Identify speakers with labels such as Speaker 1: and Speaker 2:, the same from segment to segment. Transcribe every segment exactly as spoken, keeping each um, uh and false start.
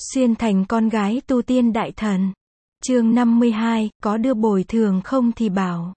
Speaker 1: Xuyên thành con gái tu tiên đại thần. Chương năm mươi hai, có đưa bồi thường không thì bảo.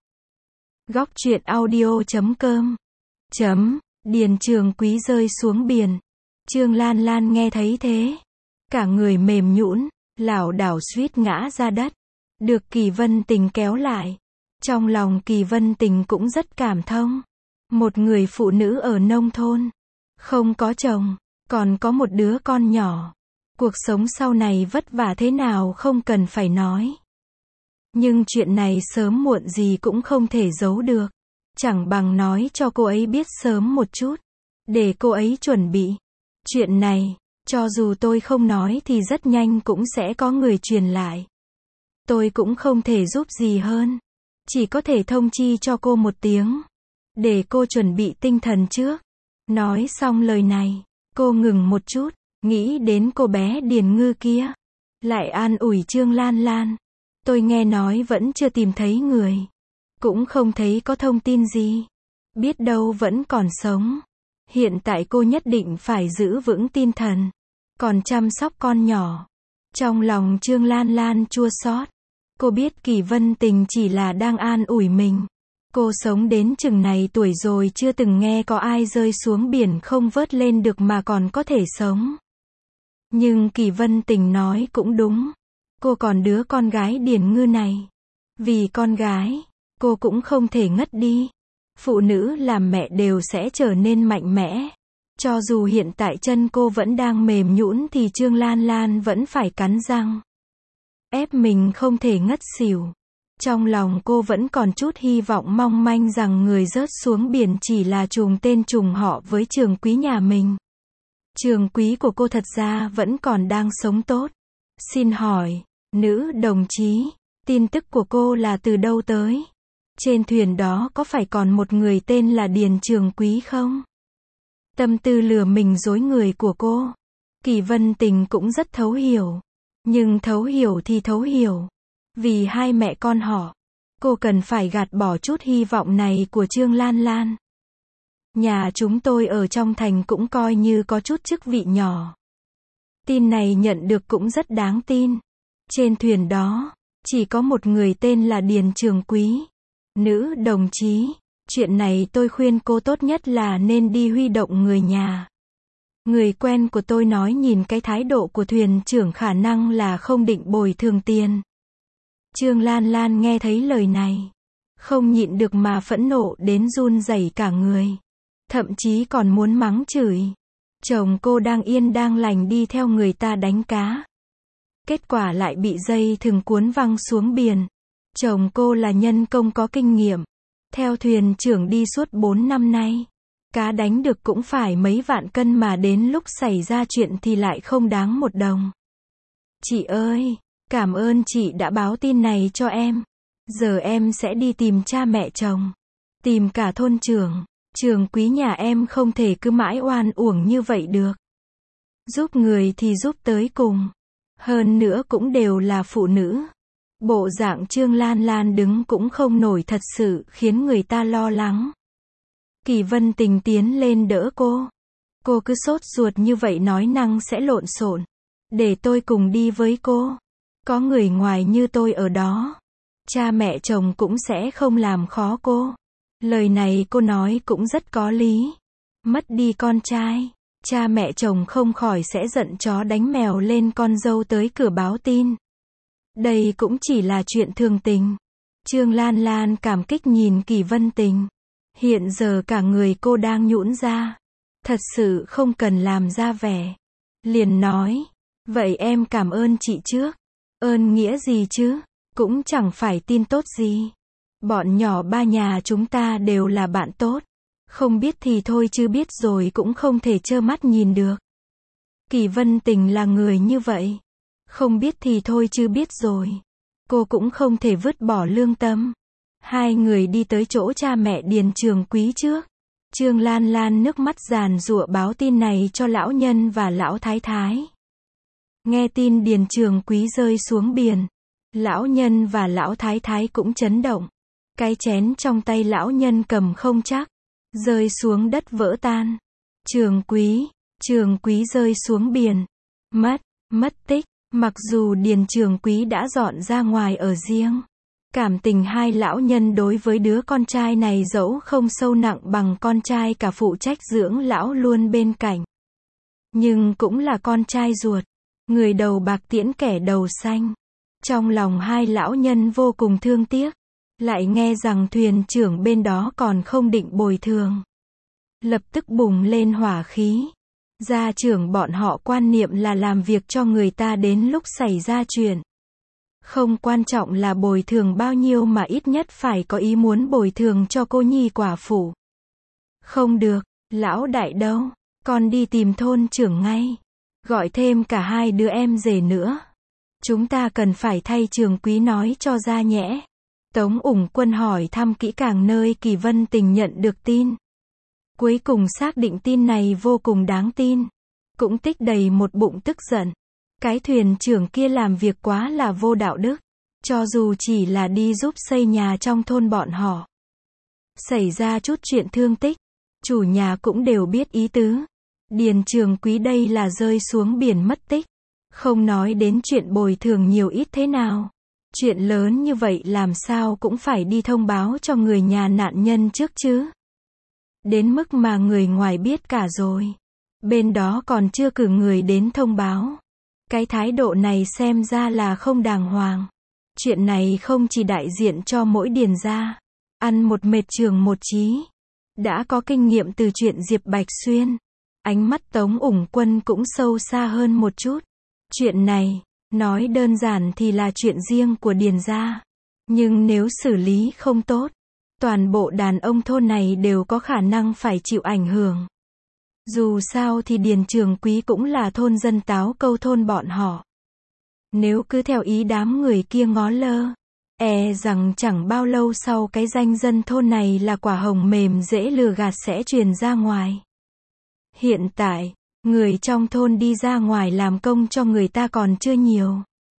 Speaker 1: Góc truyện audio chấm com. Chấm, Điền Trường Quý rơi xuống biển. Trương Lan Lan nghe thấy thế, cả người mềm nhũn, lảo đảo suýt ngã ra đất. Được Kỳ Vân Tình kéo lại. Trong lòng Kỳ Vân Tình cũng rất cảm thông. Một người phụ nữ ở nông thôn, không có chồng, còn có một đứa con nhỏ. Cuộc sống sau này vất vả thế nào không cần phải nói. Nhưng chuyện này sớm muộn gì cũng không thể giấu được. Chẳng bằng nói cho cô ấy biết sớm một chút, để cô ấy chuẩn bị. Chuyện này, cho dù tôi không nói thì rất nhanh cũng sẽ có người truyền lại. Tôi cũng không thể giúp gì hơn. Chỉ có thể thông chi cho cô một tiếng, để cô chuẩn bị tinh thần trước. Nói xong lời này, cô ngừng một chút, nghĩ đến cô bé Điền Ngư kia. Lại an ủi Trương Lan Lan. Tôi nghe nói vẫn chưa tìm thấy người. Cũng không thấy có thông tin gì. Biết đâu vẫn còn sống. Hiện tại cô nhất định phải giữ vững tinh thần. Còn chăm sóc con nhỏ. Trong lòng Trương Lan Lan chua xót. Cô biết Kỳ Vân Tình chỉ là đang an ủi mình. Cô sống đến chừng này tuổi rồi chưa từng nghe có ai rơi xuống biển không vớt lên được mà còn có thể sống. Nhưng Kỳ Vân Tình nói cũng đúng. Cô còn đứa con gái Điền Ngư này. Vì con gái, cô cũng không thể ngất đi. Phụ nữ làm mẹ đều sẽ trở nên mạnh mẽ. Cho dù hiện tại chân cô vẫn đang mềm nhũn thì Trương Lan Lan vẫn phải cắn răng. Ép mình không thể ngất xỉu. Trong lòng cô vẫn còn chút hy vọng mong manh rằng người rớt xuống biển chỉ là trùng tên trùng họ với Trường Quý nhà mình. Trường Quý của cô thật ra vẫn còn đang sống tốt. Xin hỏi, nữ đồng chí, tin tức của cô là từ đâu tới? Trên thuyền đó có phải còn một người tên là Điền Trường Quý không? Tâm tư lừa mình dối người của cô, Kỳ Vân Tình cũng rất thấu hiểu. Nhưng thấu hiểu thì thấu hiểu. Vì hai mẹ con họ, cô cần phải gạt bỏ chút hy vọng này của Trương Lan Lan. Nhà chúng tôi ở trong thành cũng coi như có chút chức vị nhỏ. Tin này nhận được cũng rất đáng tin. Trên thuyền đó, chỉ có một người tên là Điền Trường Quý. Nữ đồng chí, chuyện này tôi khuyên cô tốt nhất là nên đi huy động người nhà. Người quen của tôi nói nhìn cái thái độ của thuyền trưởng khả năng là không định bồi thường tiền. Trương Lan Lan nghe thấy lời này, không nhịn được mà phẫn nộ đến run rẩy cả người. Thậm chí còn muốn mắng chửi. Chồng cô đang yên đang lành đi theo người ta đánh cá. Kết quả lại bị dây thừng cuốn văng xuống biển. Chồng cô là nhân công có kinh nghiệm. Theo thuyền trưởng đi suốt bốn năm nay. Cá đánh được cũng phải mấy vạn cân mà đến lúc xảy ra chuyện thì lại không đáng một đồng. Chị ơi, cảm ơn chị đã báo tin này cho em. Giờ em sẽ đi tìm cha mẹ chồng. Tìm cả thôn trưởng. Trường Quý nhà em không thể cứ mãi oan uổng như vậy được. Giúp người thì giúp tới cùng. Hơn nữa cũng đều là phụ nữ. Bộ dạng Trương Lan Lan đứng cũng không nổi thật sự khiến người ta lo lắng. Kỳ Vân Tình tiến lên đỡ cô. Cô cứ sốt ruột như vậy nói năng sẽ lộn xộn. Để tôi cùng đi với cô. Có người ngoài như tôi ở đó. Cha mẹ chồng cũng sẽ không làm khó cô. Lời này cô nói cũng rất có lý. Mất đi con trai, cha mẹ chồng không khỏi sẽ giận chó đánh mèo lên con dâu tới cửa báo tin. Đây cũng chỉ là chuyện thường tình. Trương Lan Lan cảm kích nhìn Kỳ Vân Tình. Hiện giờ cả người cô đang nhũn ra. Thật sự không cần làm ra vẻ. Liền nói, vậy em cảm ơn chị trước. Ơn nghĩa gì chứ, cũng chẳng phải tin tốt gì. Bọn nhỏ ba nhà chúng ta đều là bạn tốt. Không biết thì thôi chứ biết rồi cũng không thể trơ mắt nhìn được. Kỳ Vân Tình là người như vậy. Không biết thì thôi chứ biết rồi. Cô cũng không thể vứt bỏ lương tâm. Hai người đi tới chỗ cha mẹ Điền Trường Quý trước. Trương Lan Lan nước mắt giàn giụa báo tin này cho lão nhân và lão thái thái. Nghe tin Điền Trường Quý rơi xuống biển. Lão nhân và lão thái thái cũng chấn động. Cái chén trong tay lão nhân cầm không chắc. Rơi xuống đất vỡ tan. Trường Quý, Trường Quý rơi xuống biển. Mất, mất tích. Mặc dù Điền Trường Quý đã dọn ra ngoài ở riêng, cảm tình hai lão nhân đối với đứa con trai này dẫu không sâu nặng bằng con trai cả phụ trách dưỡng lão luôn bên cạnh. Nhưng cũng là con trai ruột. Người đầu bạc tiễn kẻ đầu xanh. Trong lòng hai lão nhân vô cùng thương tiếc. Lại nghe rằng thuyền trưởng bên đó còn không định bồi thường. Lập tức bùng lên hỏa khí. Gia trưởng bọn họ quan niệm là làm việc cho người ta đến lúc xảy ra chuyện. Không quan trọng là bồi thường bao nhiêu mà ít nhất phải có ý muốn bồi thường cho cô nhi quả phụ. Không được, lão đại đâu, con đi tìm thôn trưởng ngay. Gọi thêm cả hai đứa em rể nữa. Chúng ta cần phải thay Trường Quý nói cho ra nhẽ. Tống Ủng Quân hỏi thăm kỹ càng nơi Kỳ Vân Tình nhận được tin. Cuối cùng xác định tin này vô cùng đáng tin. Cũng tích đầy một bụng tức giận. Cái thuyền trưởng kia làm việc quá là vô đạo đức. Cho dù chỉ là đi giúp xây nhà trong thôn bọn họ. Xảy ra chút chuyện thương tích. Chủ nhà cũng đều biết ý tứ. Điền Trường Quý đây là rơi xuống biển mất tích. Không nói đến chuyện bồi thường nhiều ít thế nào. Chuyện lớn như vậy làm sao cũng phải đi thông báo cho người nhà nạn nhân trước chứ. Đến mức mà người ngoài biết cả rồi. Bên đó còn chưa cử người đến thông báo. Cái thái độ này xem ra là không đàng hoàng. Chuyện này không chỉ đại diện cho mỗi Điền gia. Ăn một mệt trường một trí. Đã có kinh nghiệm từ chuyện Diệp Bạch Xuyên. Ánh mắt Tống Ủng Quân cũng sâu xa hơn một chút. Chuyện này, nói đơn giản thì là chuyện riêng của Điền gia. Nhưng nếu xử lý không tốt, toàn bộ đàn ông thôn này đều có khả năng phải chịu ảnh hưởng. Dù sao thì Điền Trường Quý cũng là thôn dân táo câu thôn bọn họ. Nếu cứ theo ý đám người kia ngó lơ, e rằng chẳng bao lâu sau cái danh dân thôn này là quả hồng mềm dễ lừa gạt sẽ truyền ra ngoài. Hiện tại, người trong thôn đi ra ngoài làm công cho người ta còn chưa nhiều.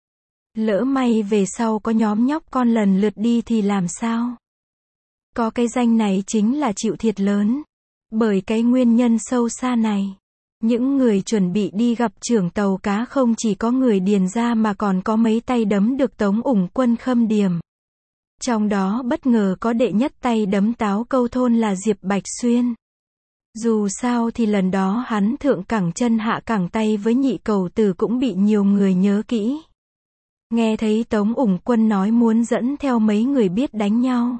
Speaker 1: Lỡ may về sau có nhóm nhóc con lần lượt đi thì làm sao? Có cái danh này chính là chịu thiệt lớn. Bởi cái nguyên nhân sâu xa này. Những người chuẩn bị đi gặp trưởng tàu cá không chỉ có người Điền gia mà còn có mấy tay đấm được Tống Ủng Quân khâm điểm. Trong đó bất ngờ có đệ nhất tay đấm táo câu thôn là Diệp Bạch Xuyên. Dù sao thì lần đó hắn thượng cẳng chân hạ cẳng tay với nhị cầu tử cũng bị nhiều người nhớ kỹ. Nghe thấy Tống Ủng Quân nói muốn dẫn theo mấy người biết đánh nhau.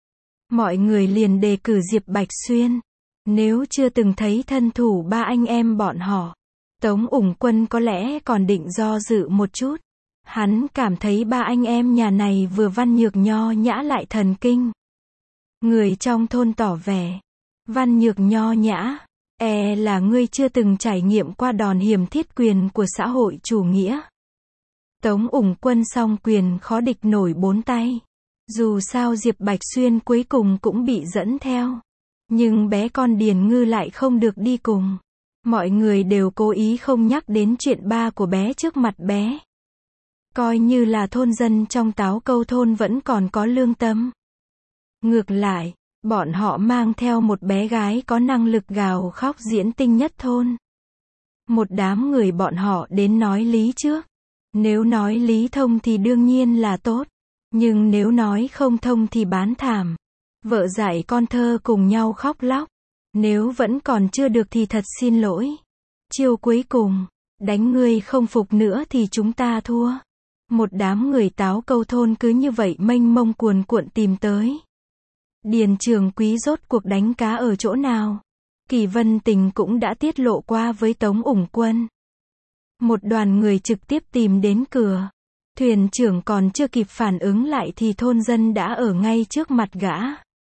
Speaker 1: Mọi người liền đề cử Diệp Bạch Xuyên. Nếu chưa từng thấy thân thủ ba anh em bọn họ, Tống Ủng Quân có lẽ còn định do dự một chút. Hắn cảm thấy ba anh em nhà này vừa văn nhược nho nhã lại thần kinh. Người trong thôn tỏ vẻ, văn nhược nho nhã, e là ngươi chưa từng trải nghiệm qua đòn hiểm thiết quyền của xã hội chủ nghĩa. Tống Ủng Quân song quyền khó địch nổi bốn tay. Dù sao Diệp Bạch Xuyên cuối cùng cũng bị dẫn theo. Nhưng bé con Điền Ngư lại không được đi cùng. Mọi người đều cố ý không nhắc đến chuyện ba của bé trước mặt bé. Coi như là thôn dân trong táo câu thôn vẫn còn có lương tâm. Ngược lại, bọn họ mang theo một bé gái có năng lực gào khóc diễn tinh nhất thôn. Một đám người bọn họ đến nói lý trước. Nếu nói lý thông thì đương nhiên là tốt. Nhưng nếu nói không thông thì bán thảm. Vợ dạy con thơ cùng nhau khóc lóc. Nếu vẫn còn chưa được thì thật xin lỗi. Chiêu cuối cùng, đánh ngươi không phục nữa thì chúng ta thua. Một đám người táo câu thôn cứ như vậy mênh mông cuồn cuộn tìm tới. Điền Trường Quý rốt cuộc đánh cá ở chỗ nào? Kỳ Vân Tình cũng đã tiết lộ qua với Tống Ủng Quân. Một đoàn người trực tiếp tìm đến cửa. Thuyền trưởng còn chưa kịp phản ứng lại thì thôn dân đã ở ngay trước mặt gã.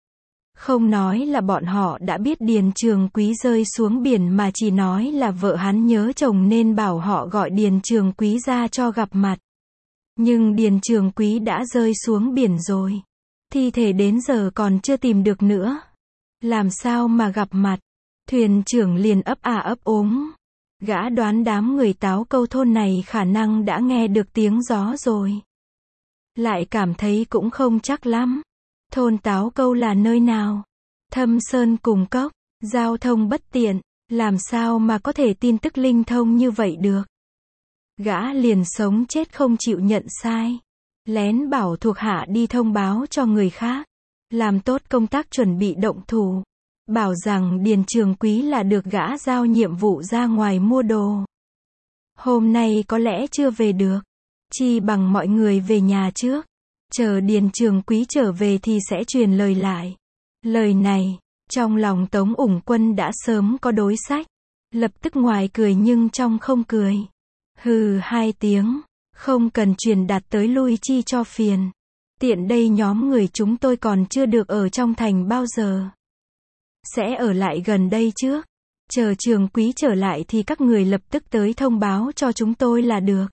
Speaker 1: Không nói là bọn họ đã biết Điền Trường Quý rơi xuống biển mà chỉ nói là vợ hắn nhớ chồng nên bảo họ gọi Điền Trường Quý ra cho gặp mặt. Nhưng Điền Trường Quý đã rơi xuống biển rồi. Thi thể đến giờ còn chưa tìm được nữa. Làm sao mà gặp mặt? Thuyền trưởng liền ấp à ấp úng. Gã đoán đám người táo câu thôn này khả năng đã nghe được tiếng gió rồi. Lại cảm thấy cũng không chắc lắm. Thôn táo câu là nơi nào? Thâm sơn cùng cốc, giao thông bất tiện, làm sao mà có thể tin tức linh thông như vậy được? Gã liền sống chết không chịu nhận sai. Lén bảo thuộc hạ đi thông báo cho người khác. Làm tốt công tác chuẩn bị động thủ. Bảo rằng Điền Trường Quý là được gã giao nhiệm vụ ra ngoài mua đồ. Hôm nay có lẽ chưa về được. Chi bằng mọi người về nhà trước. Chờ Điền Trường Quý trở về thì sẽ truyền lời lại. Lời này, trong lòng Tống Ủng Quân đã sớm có đối sách. Lập tức ngoài cười nhưng trong không cười. Hừ hai tiếng, không cần truyền đạt tới lui chi cho phiền. Tiện đây nhóm người chúng tôi còn chưa được ở trong thành bao giờ. Sẽ ở lại gần đây trước. Chờ Trường Quý trở lại thì các người lập tức tới thông báo cho chúng tôi là được.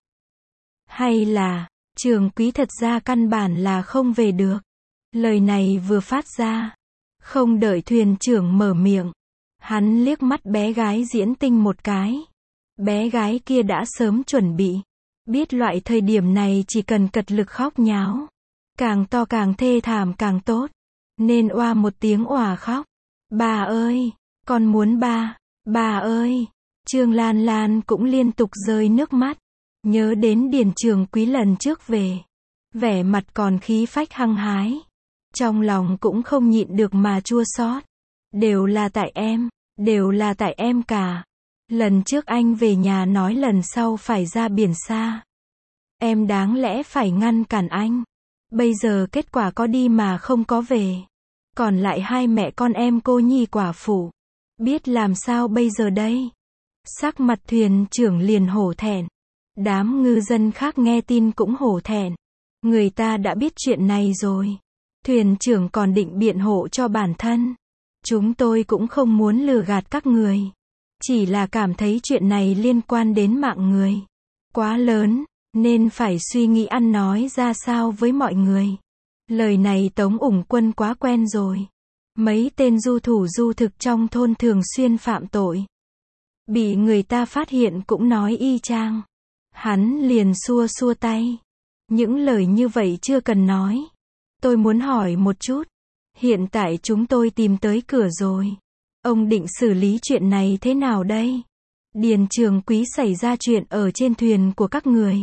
Speaker 1: Hay là, Trường Quý thật ra căn bản là không về được. Lời này vừa phát ra. Không đợi thuyền trưởng mở miệng. Hắn liếc mắt bé gái Diễn Tinh một cái. Bé gái kia đã sớm chuẩn bị. Biết loại thời điểm này chỉ cần cật lực khóc nháo. Càng to càng thê thảm càng tốt. Nên oa một tiếng òa khóc. Bà ơi, con muốn ba, bà ơi. Trương Lan Lan cũng liên tục rơi nước mắt. Nhớ đến Điền Trường Quý lần trước về. Vẻ mặt còn khí phách hăng hái. Trong lòng cũng không nhịn được mà chua xót. Đều là tại em, đều là tại em cả. Lần trước anh về nhà nói lần sau phải ra biển xa. Em đáng lẽ phải ngăn cản anh. Bây giờ kết quả có đi mà không có về. Còn lại hai mẹ con em cô nhi quả phụ. Biết làm sao bây giờ đây? Sắc mặt thuyền trưởng liền hổ thẹn. Đám ngư dân khác nghe tin cũng hổ thẹn. Người ta đã biết chuyện này rồi. Thuyền trưởng còn định biện hộ cho bản thân. Chúng tôi cũng không muốn lừa gạt các người. Chỉ là cảm thấy chuyện này liên quan đến mạng người. Quá lớn, nên phải suy nghĩ ăn nói ra sao với mọi người. Lời này Tống Ủng Quân quá quen rồi. Mấy tên du thủ du thực trong thôn thường xuyên phạm tội. Bị người ta phát hiện cũng nói y chang. Hắn liền xua xua tay. Những lời như vậy chưa cần nói. Tôi muốn hỏi một chút. Hiện tại chúng tôi tìm tới cửa rồi. Ông định xử lý chuyện này thế nào đây? Điền Trường Quý xảy ra chuyện ở trên thuyền của các người.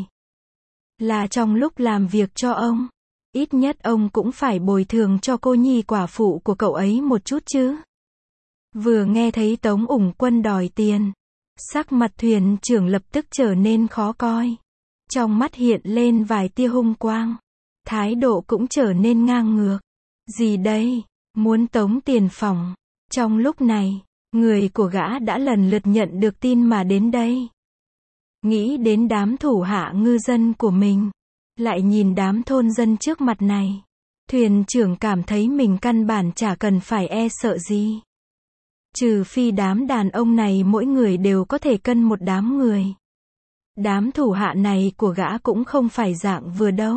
Speaker 1: Là trong lúc làm việc cho ông. Ít nhất ông cũng phải bồi thường cho cô nhi quả phụ của cậu ấy một chút chứ. Vừa nghe thấy Tống Ủng Quân đòi tiền. Sắc mặt thuyền trưởng lập tức trở nên khó coi. Trong mắt hiện lên vài tia hung quang. Thái độ cũng trở nên ngang ngược. Gì đây? Muốn tống tiền phòng. Trong lúc này, người của gã đã lần lượt nhận được tin mà đến đây. Nghĩ đến đám thủ hạ ngư dân của mình. Lại nhìn đám thôn dân trước mặt này. Thuyền trưởng cảm thấy mình căn bản chả cần phải e sợ gì. Trừ phi đám đàn ông này mỗi người đều có thể cân một đám người. Đám thủ hạ này của gã cũng không phải dạng vừa đâu.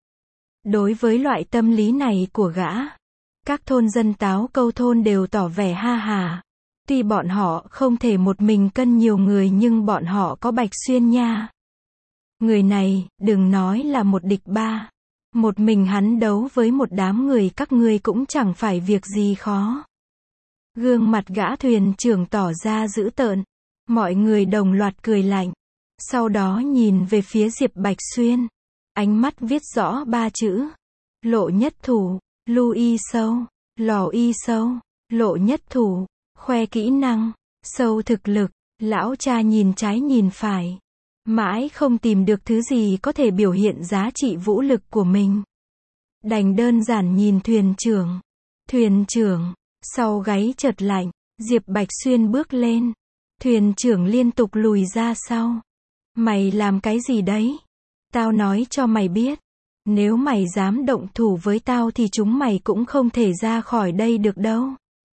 Speaker 1: Đối với loại tâm lý này của gã, các thôn dân táo câu thôn đều tỏ vẻ ha hà. Tuy bọn họ không thể một mình cân nhiều người nhưng bọn họ có Bạch Xuyên nha. Người này, đừng nói là một địch ba. Một mình hắn đấu với một đám người các ngươi cũng chẳng phải việc gì khó. Gương mặt gã thuyền trưởng tỏ ra dữ tợn. Mọi người đồng loạt cười lạnh. Sau đó nhìn về phía Diệp Bạch Xuyên. Ánh mắt viết rõ ba chữ. Lộ nhất thủ, lưu y sâu, lò y sâu, lộ nhất thủ, khoe kỹ năng, sâu thực lực. Lão cha nhìn trái nhìn phải. Mãi không tìm được thứ gì có thể biểu hiện giá trị vũ lực của mình. Đành đơn giản nhìn thuyền trưởng. Thuyền trưởng, sau gáy chợt lạnh, Diệp Bạch Xuyên bước lên. Thuyền trưởng liên tục lùi ra sau. Mày làm cái gì đấy? Tao nói cho mày biết. Nếu mày dám động thủ với tao thì chúng mày cũng không thể ra khỏi đây được đâu.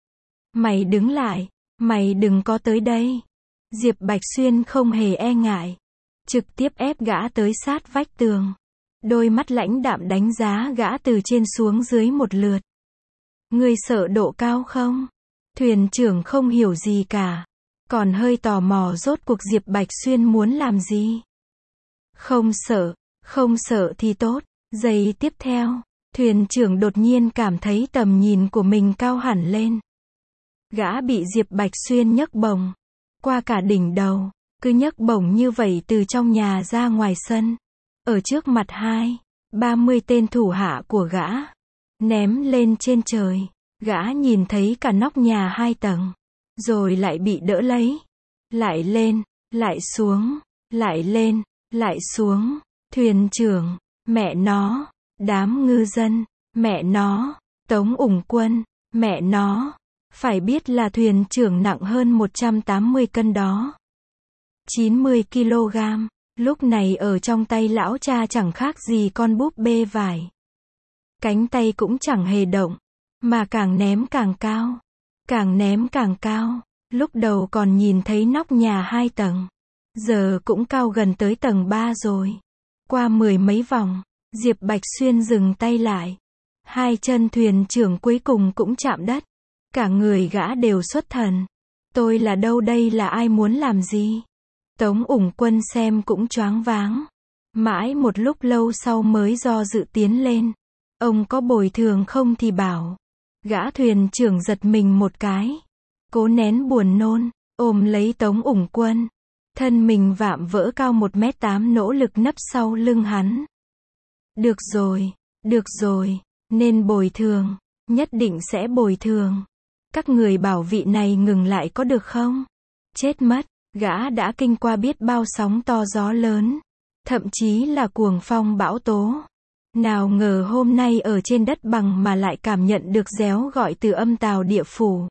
Speaker 1: Mày đứng lại, mày đừng có tới đây. Diệp Bạch Xuyên không hề e ngại. Trực tiếp ép gã tới sát vách tường. Đôi mắt lãnh đạm đánh giá gã từ trên xuống dưới một lượt. Ngươi sợ độ cao không? Thuyền trưởng không hiểu gì cả. Còn hơi tò mò rốt cuộc Diệp Bạch Xuyên muốn làm gì. Không sợ, không sợ thì tốt. Giây tiếp theo, thuyền trưởng đột nhiên cảm thấy tầm nhìn của mình cao hẳn lên. Gã bị Diệp Bạch Xuyên nhấc bổng qua cả đỉnh đầu. cứ nhấc bổng như vậy từ trong nhà ra ngoài sân. Ở trước mặt hai, ba mươi tên thủ hạ của gã. Ném lên trên trời. Gã nhìn thấy cả nóc nhà hai tầng. Rồi lại bị đỡ lấy. Lại lên, lại xuống, lại lên, lại xuống. Thuyền trưởng, mẹ nó, đám ngư dân, mẹ nó, Tống Ủng Quân, mẹ nó. Phải biết là thuyền trưởng nặng hơn một trăm tám mươi cân đó. chín mươi ki lô gam, lúc này ở trong tay lão cha chẳng khác gì con búp bê vải. Cánh tay cũng chẳng hề động, mà càng ném càng cao, càng ném càng cao. Lúc đầu còn nhìn thấy nóc nhà hai tầng, giờ cũng cao gần tới tầng ba rồi. Qua mười mấy vòng, Diệp Bạch Xuyên dừng tay lại. Hai chân thuyền trưởng cuối cùng cũng chạm đất. Cả người gã đều xuất thần. Tôi là đâu đây, là ai, muốn làm gì? Tống Ủng Quân xem cũng choáng váng. Mãi một lúc lâu sau mới do dự tiến lên. Ông có bồi thường không thì bảo. Gã thuyền trưởng giật mình một cái. Cố nén buồn nôn, ôm lấy Tống Ủng Quân. Thân mình vạm vỡ cao một mét tám nỗ lực nấp sau lưng hắn. Được rồi, được rồi, nên bồi thường, nhất định sẽ bồi thường. Các người bảo vị này ngừng lại có được không? Chết mất, gã đã kinh qua biết bao sóng to gió lớn, thậm chí là cuồng phong bão tố. Nào ngờ hôm nay ở trên đất bằng mà lại cảm nhận được réo gọi từ âm tào địa phủ.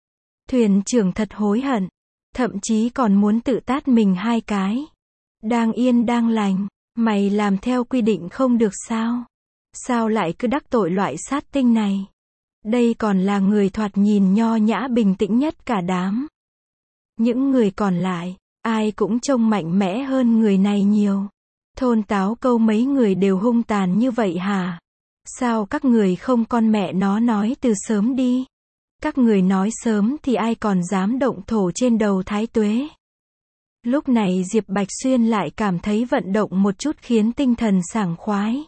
Speaker 1: Thuyền trưởng thật hối hận, thậm chí còn muốn tự tát mình hai cái. Đang yên đang lành, mày làm theo quy định không được sao? Sao lại cứ đắc tội loại sát tinh này? Đây còn là người thoạt nhìn nho nhã bình tĩnh nhất cả đám. Những người còn lại, ai cũng trông mạnh mẽ hơn người này nhiều. Thôn Táo Câu mấy người đều hung tàn như vậy hả? Sao các người không con mẹ nó nói từ sớm đi? Các người nói sớm thì ai còn dám động thổ trên đầu Thái Tuế. Lúc này Diệp Bạch Xuyên lại cảm thấy vận động một chút khiến tinh thần sảng khoái.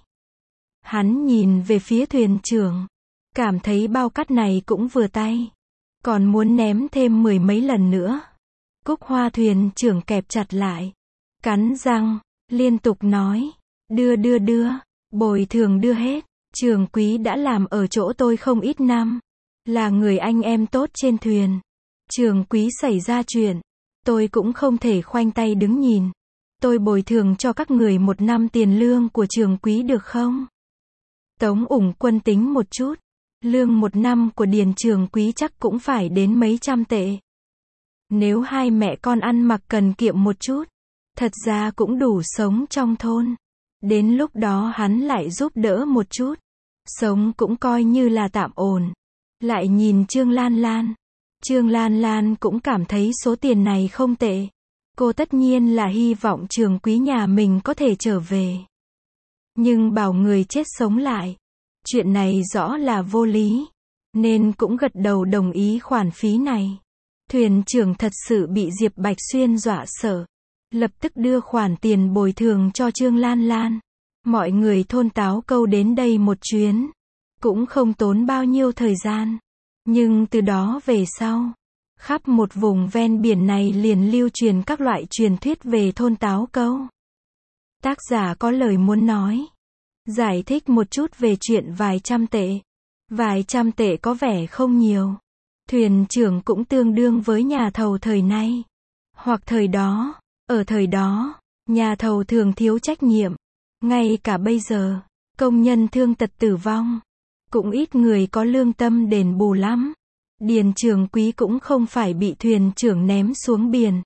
Speaker 1: Hắn nhìn về phía thuyền trưởng, cảm thấy bao cát này cũng vừa tay, còn muốn ném thêm mười mấy lần nữa. Cúc Hoa thuyền trưởng kẹp chặt lại, cắn răng, liên tục nói, đưa đưa đưa, bồi thường đưa hết. Trường Quý đã làm ở chỗ tôi không ít năm, là người anh em tốt trên thuyền. Trường Quý xảy ra chuyện, tôi cũng không thể khoanh tay đứng nhìn. Tôi bồi thường cho các người một năm tiền lương của Trường Quý được không? Tống Ủng Quân tính một chút, lương một năm của Điền Trường Quý chắc cũng phải đến mấy trăm tệ. Nếu hai mẹ con ăn mặc cần kiệm một chút, thật ra cũng đủ sống trong thôn. Đến lúc đó hắn lại giúp đỡ một chút, sống cũng coi như là tạm ổn. Lại nhìn Trương Lan Lan. Trương Lan Lan cũng cảm thấy số tiền này không tệ. Cô tất nhiên là hy vọng Trường Quý nhà mình có thể trở về. Nhưng bảo người chết sống lại, chuyện này rõ là vô lý, nên cũng gật đầu đồng ý khoản phí này. Thuyền trưởng thật sự bị Diệp Bạch Xuyên dọa sợ, lập tức đưa khoản tiền bồi thường cho Trương Lan Lan. Mọi người thôn Táo Câu đến đây một chuyến, cũng không tốn bao nhiêu thời gian. Nhưng từ đó về sau, khắp một vùng ven biển này liền lưu truyền các loại truyền thuyết về thôn Táo Câu. Tác giả có lời muốn nói, giải thích một chút về chuyện vài trăm tệ. Vài trăm tệ có vẻ không nhiều. Thuyền trưởng cũng tương đương với nhà thầu thời nay. Hoặc thời đó, ở thời đó, nhà thầu thường thiếu trách nhiệm. Ngay cả bây giờ, công nhân thương tật tử vong, cũng ít người có lương tâm đền bù lắm. Điền Trường Quý cũng không phải bị thuyền trưởng ném xuống biển.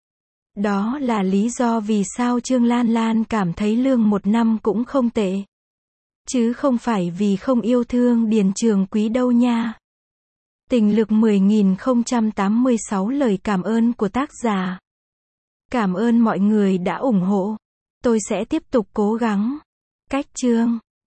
Speaker 1: Đó là lý do vì sao Trương Lan Lan cảm thấy lương một năm cũng không tệ. Chứ không phải vì không yêu thương Điền Trường Quý đâu nha. Tình lực mười nghìn không trăm tám mươi sáu lời cảm ơn của tác giả. Cảm ơn mọi người đã ủng hộ. Tôi sẽ tiếp tục cố gắng. Cách chương